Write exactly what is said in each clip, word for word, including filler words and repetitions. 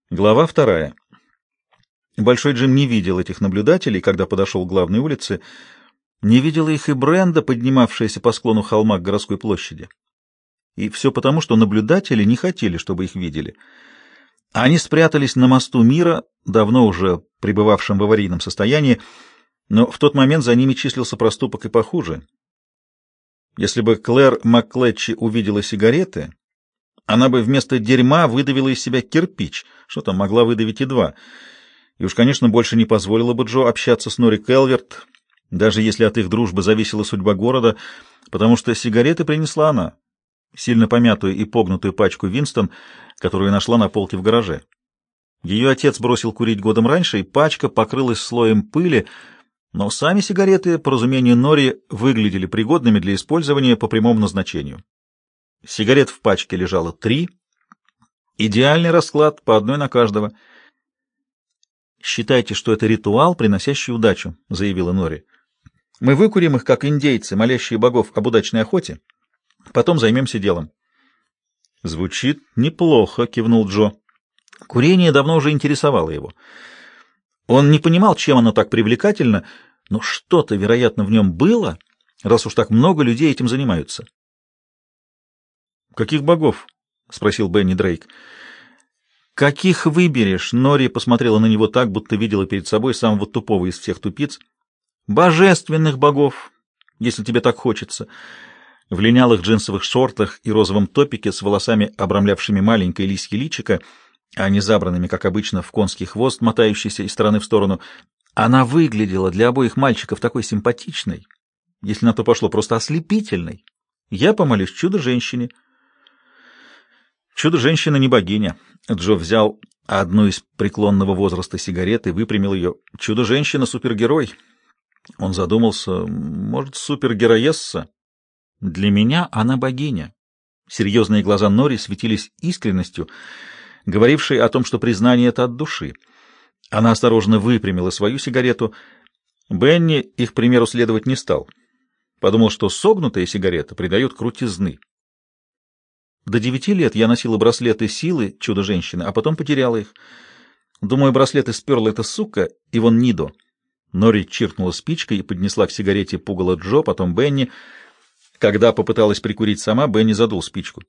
Глава вторая. Большой Джим не видел этих наблюдателей, когда подошел к главной улице, не видела их и Бренда, поднимавшаяся по склону холма к городской площади. И все потому, что наблюдатели не хотели, чтобы их видели. Они спрятались на мосту мира, давно уже пребывавшем в аварийном состоянии, но в тот момент за ними числился проступок и похуже. Если бы Клэр МакКлетчи увидела сигареты, она бы вместо дерьма выдавила из себя кирпич, что там могла выдавить и два. И уж, конечно, больше не позволила бы Джо общаться с Нори Келверт, даже если от их дружбы зависела судьба города, потому что сигареты принесла она, сильно помятую и погнутую пачку Винстон, которую нашла на полке в гараже. Ее отец бросил курить годом раньше, и пачка покрылась слоем пыли, но сами сигареты, по разумению Нори, выглядели пригодными для использования по прямому назначению. Сигарет в пачке лежало три. Идеальный расклад, по одной на каждого. «Считайте, что это ритуал, приносящий удачу», — заявила Нори. «Мы выкурим их, как индейцы, молящие богов об удачной охоте. Потом займемся делом». «Звучит неплохо», — кивнул Джо. Курение давно уже интересовало его. Он не понимал, чем оно так привлекательно, но что-то, вероятно, в нем было, раз уж так много людей этим занимаются. «Каких богов?» — спросил Бенни Дрейк. «Каких выберешь?» — Нори посмотрела на него так, будто видела перед собой самого тупого из всех тупиц. «Божественных богов, если тебе так хочется». В линялых джинсовых шортах и розовом топике с волосами, обрамлявшими маленькое лисье личико, а не забранными, как обычно, в конский хвост, мотающийся из стороны в сторону, она выглядела для обоих мальчиков такой симпатичной, если на то пошло, просто ослепительной. Я помолюсь чудо-женщине. Чудо-женщина не богиня. Джо взял одну из преклонного возраста сигарет и выпрямил ее. Чудо-женщина — супергерой. Он задумался, может, супергероесса? Для меня она богиня. Серьезные глаза Нори светились искренностью, говорившей о том, что признание это от души. Она осторожно выпрямила свою сигарету. Бенни их примеру следовать не стал. Подумал, что согнутая сигарета придает крутизны. До девяти лет я носила браслеты силы чудо-женщины, а потом потеряла их. Думаю, браслеты сперла эта сука Ивон Нидо. Нори чиркнула спичкой и поднесла к сигарете пугало Джо, потом Бенни. Когда попыталась прикурить сама, Бенни задул спичку.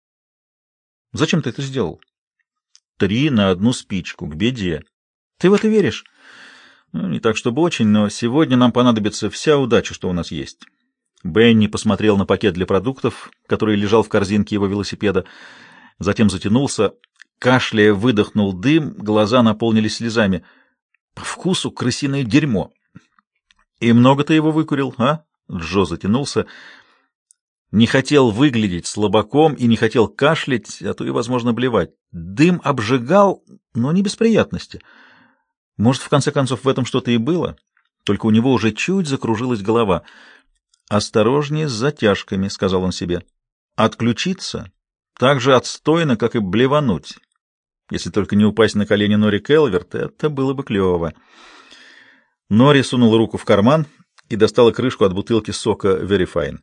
«Зачем ты это сделал?» «Три на одну спичку, к беде». «Ты в это веришь?» «Ну, не так, чтобы очень, но сегодня нам понадобится вся удача, что у нас есть». Бенни посмотрел на пакет для продуктов, который лежал в корзинке его велосипеда, затем затянулся, кашляя, выдохнул дым, глаза наполнились слезами. «По вкусу крысиное дерьмо». «И много ты его выкурил, а?» Джо затянулся. Не хотел выглядеть слабаком и не хотел кашлять, а то и, возможно, блевать. Дым обжигал, но не без приятности. Может, в конце концов, в этом что-то и было, только у него уже чуть закружилась голова. «Осторожнее с затяжками», — сказал он себе. «Отключиться так же отстойно, как и блевануть. Если только не упасть на колени Нори Келверт, это было бы клево». Нори сунула руку в карман и достала крышку от бутылки сока Verifine.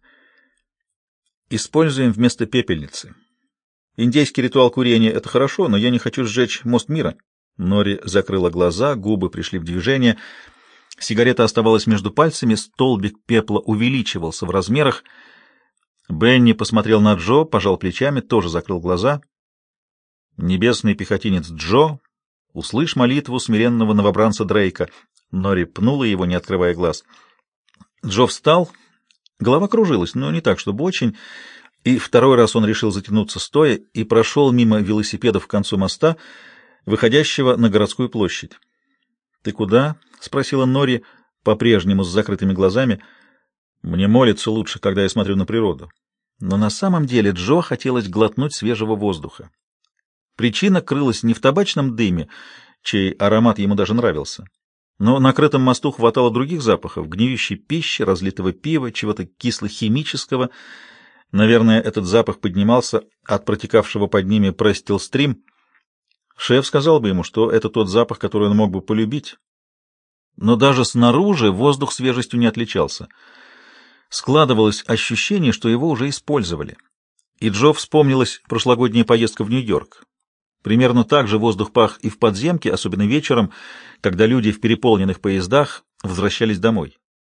«Используем вместо пепельницы. Индейский ритуал курения — это хорошо, но я не хочу сжечь мост мира». Нори закрыла глаза, губы пришли в движение. Сигарета оставалась между пальцами, столбик пепла увеличивался в размерах. Бенни посмотрел на Джо, пожал плечами, тоже закрыл глаза. «Небесный пехотинец Джо, услышь молитву смиренного новобранца Дрейка». Нори пнула его, не открывая глаз. Джо встал, голова кружилась, но не так, чтобы очень, и второй раз он решил затянуться стоя и прошел мимо велосипедов к концу моста, выходящего на городскую площадь. «Ты куда?» — спросила Нори, по-прежнему с закрытыми глазами. «Мне молиться лучше, когда я смотрю на природу». Но на самом деле Джо хотелось глотнуть свежего воздуха. Причина крылась не в табачном дыме, чей аромат ему даже нравился. Но на крытом мосту хватало других запахов — гниющей пищи, разлитого пива, чего-то кисло-химического. Наверное, этот запах поднимался от протекавшего под ними Престил-стрим. Шеф сказал бы ему, что это тот запах, который он мог бы полюбить. Но даже снаружи воздух свежестью не отличался. Складывалось ощущение, что его уже использовали. И Джо вспомнилась прошлогодняя поездка в Нью-Йорк. Примерно так же воздух пах и в подземке, особенно вечером, когда люди в переполненных поездах возвращались домой.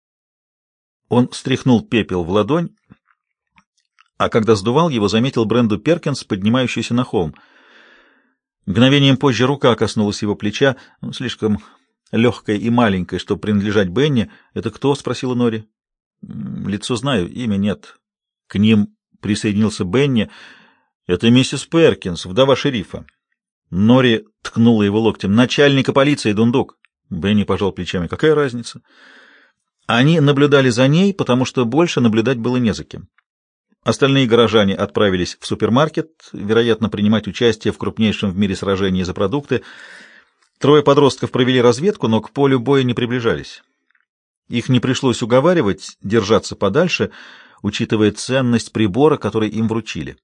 Он стряхнул пепел в ладонь, а когда сдувал его, заметил Бренду Перкинс, поднимающуюся на холм. Мгновением позже рука коснулась его плеча, ну, слишком легкая и маленькая, чтобы принадлежать Бенни. «Это кто?» — спросила Нори. «Лицо знаю, имя нет». К ним присоединился Бенни. «Это миссис Перкинс, вдова шерифа». Нори ткнула его локтем. «Начальника полиции, дундук». Бенни пожал плечами. «Какая разница?» Они наблюдали за ней, потому что больше наблюдать было не за кем. Остальные горожане отправились в супермаркет, вероятно, принимать участие в крупнейшем в мире сражении за продукты. Трое подростков провели разведку, но к полю боя не приближались. Их не пришлось уговаривать держаться подальше, учитывая ценность прибора, который им вручили.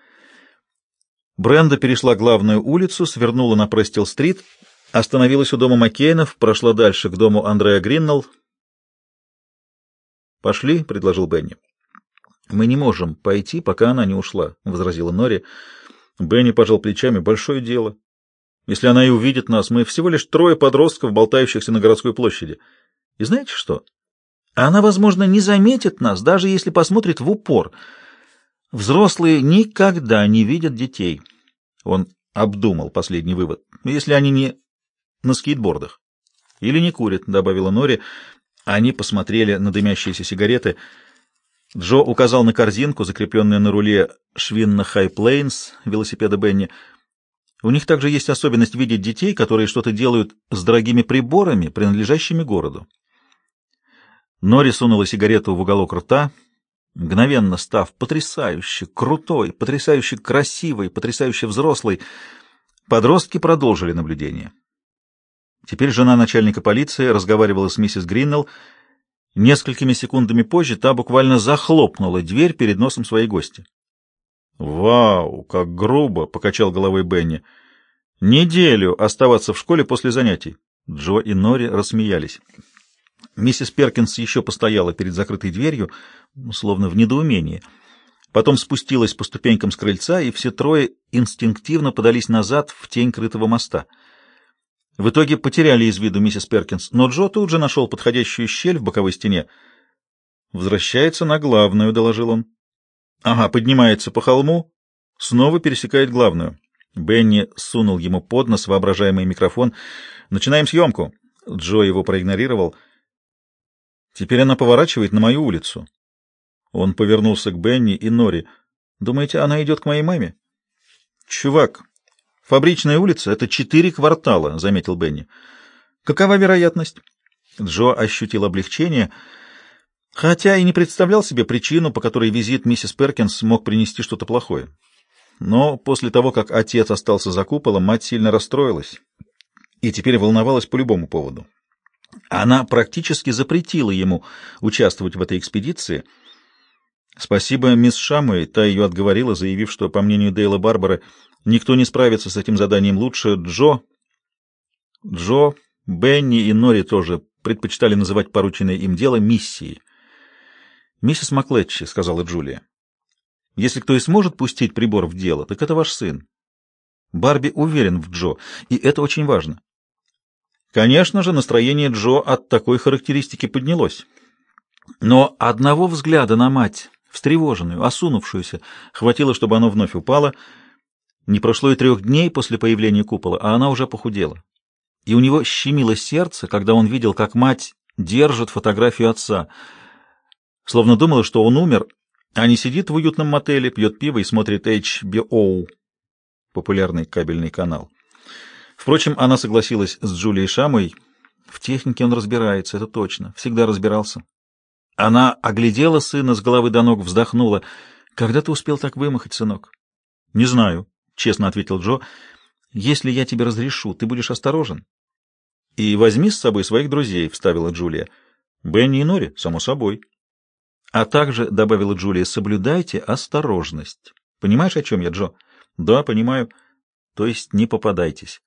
Бренда перешла главную улицу, свернула на Престил-стрит, остановилась у дома Маккейнов, прошла дальше к дому Андреа Гриннелл. «Пошли», — предложил Бенни. «Мы не можем пойти, пока она не ушла», — возразила Нори. Бенни пожал плечами. «Большое дело. Если она и увидит нас, мы всего лишь трое подростков, болтающихся на городской площади. И знаете что? Она, возможно, не заметит нас, даже если посмотрит в упор. Взрослые никогда не видят детей». Он обдумал последний вывод. «Если они не на скейтбордах. Или не курят», — добавила Нори. Они посмотрели на дымящиеся сигареты. Джо указал на корзинку, закрепленную на руле Швинна Хай Плейнс, велосипеда Бенни. У них также есть особенность видеть детей, которые что-то делают с дорогими приборами, принадлежащими городу. Нори сунула сигарету в уголок рта, мгновенно став потрясающе крутой, потрясающе красивой, потрясающе взрослой. Подростки продолжили наблюдение. Теперь жена начальника полиции разговаривала с миссис Гриннелл. Несколькими секундами позже та буквально захлопнула дверь перед носом своей гости. «Вау, как грубо!» — покачал головой Бенни. «Неделю оставаться в школе после занятий». Джо и Нори рассмеялись. Миссис Перкинс еще постояла перед закрытой дверью, словно в недоумении. Потом спустилась по ступенькам с крыльца, и все трое инстинктивно подались назад в тень крытого моста. В итоге потеряли из виду миссис Перкинс, но Джо тут же нашел подходящую щель в боковой стене. «Возвращается на главную», — доложил он. «Ага, поднимается по холму, снова пересекает главную». Бенни сунул ему под нос воображаемый микрофон. «Начинаем съемку». Джо его проигнорировал. «Теперь она поворачивает на мою улицу». Он повернулся к Бенни и Нори. «Думаете, она идет к моей маме?» «Чувак, фабричная улица — это четыре квартала», — заметил Бенни. «Какова вероятность?» Джо ощутил облегчение, хотя и не представлял себе причину, по которой визит миссис Перкинс мог принести что-то плохое. Но после того, как отец остался за куполом, мать сильно расстроилась и теперь волновалась по любому поводу. Она практически запретила ему участвовать в этой экспедиции. Спасибо мисс Шамуэй, та ее отговорила, заявив, что, по мнению Дейла Барбары, никто не справится с этим заданием лучше. Джо, Джо, Бенни и Нори тоже предпочитали называть порученное им дело миссией. «Миссис Маклетчи», — сказала Джулия, — «если кто и сможет пустить прибор в дело, так это ваш сын. Барби уверен в Джо, и это очень важно». Конечно же, настроение Джо от такой характеристики поднялось. Но одного взгляда на мать, встревоженную, осунувшуюся, хватило, чтобы оно вновь упало. Не прошло и трех дней после появления купола, а она уже похудела. И у него щемило сердце, когда он видел, как мать держит фотографию отца, словно думала, что он умер, а не сидит в уютном мотеле, пьет пиво и смотрит эйч би о, популярный кабельный канал. Впрочем, она согласилась с Джулией Шамой. В технике он разбирается, это точно, всегда разбирался. Она оглядела сына с головы до ног, вздохнула. «Когда ты успел так вымахать, сынок?» «Не знаю», — честно ответил Джо. «Если я тебе разрешу, ты будешь осторожен?» «И возьми с собой своих друзей», — вставила Джулия. «Бенни и Нори, само собой». «А также», — добавила Джулия, — «соблюдайте осторожность». «Понимаешь, о чем я, Джо?» «Да, понимаю». «То есть не попадайтесь».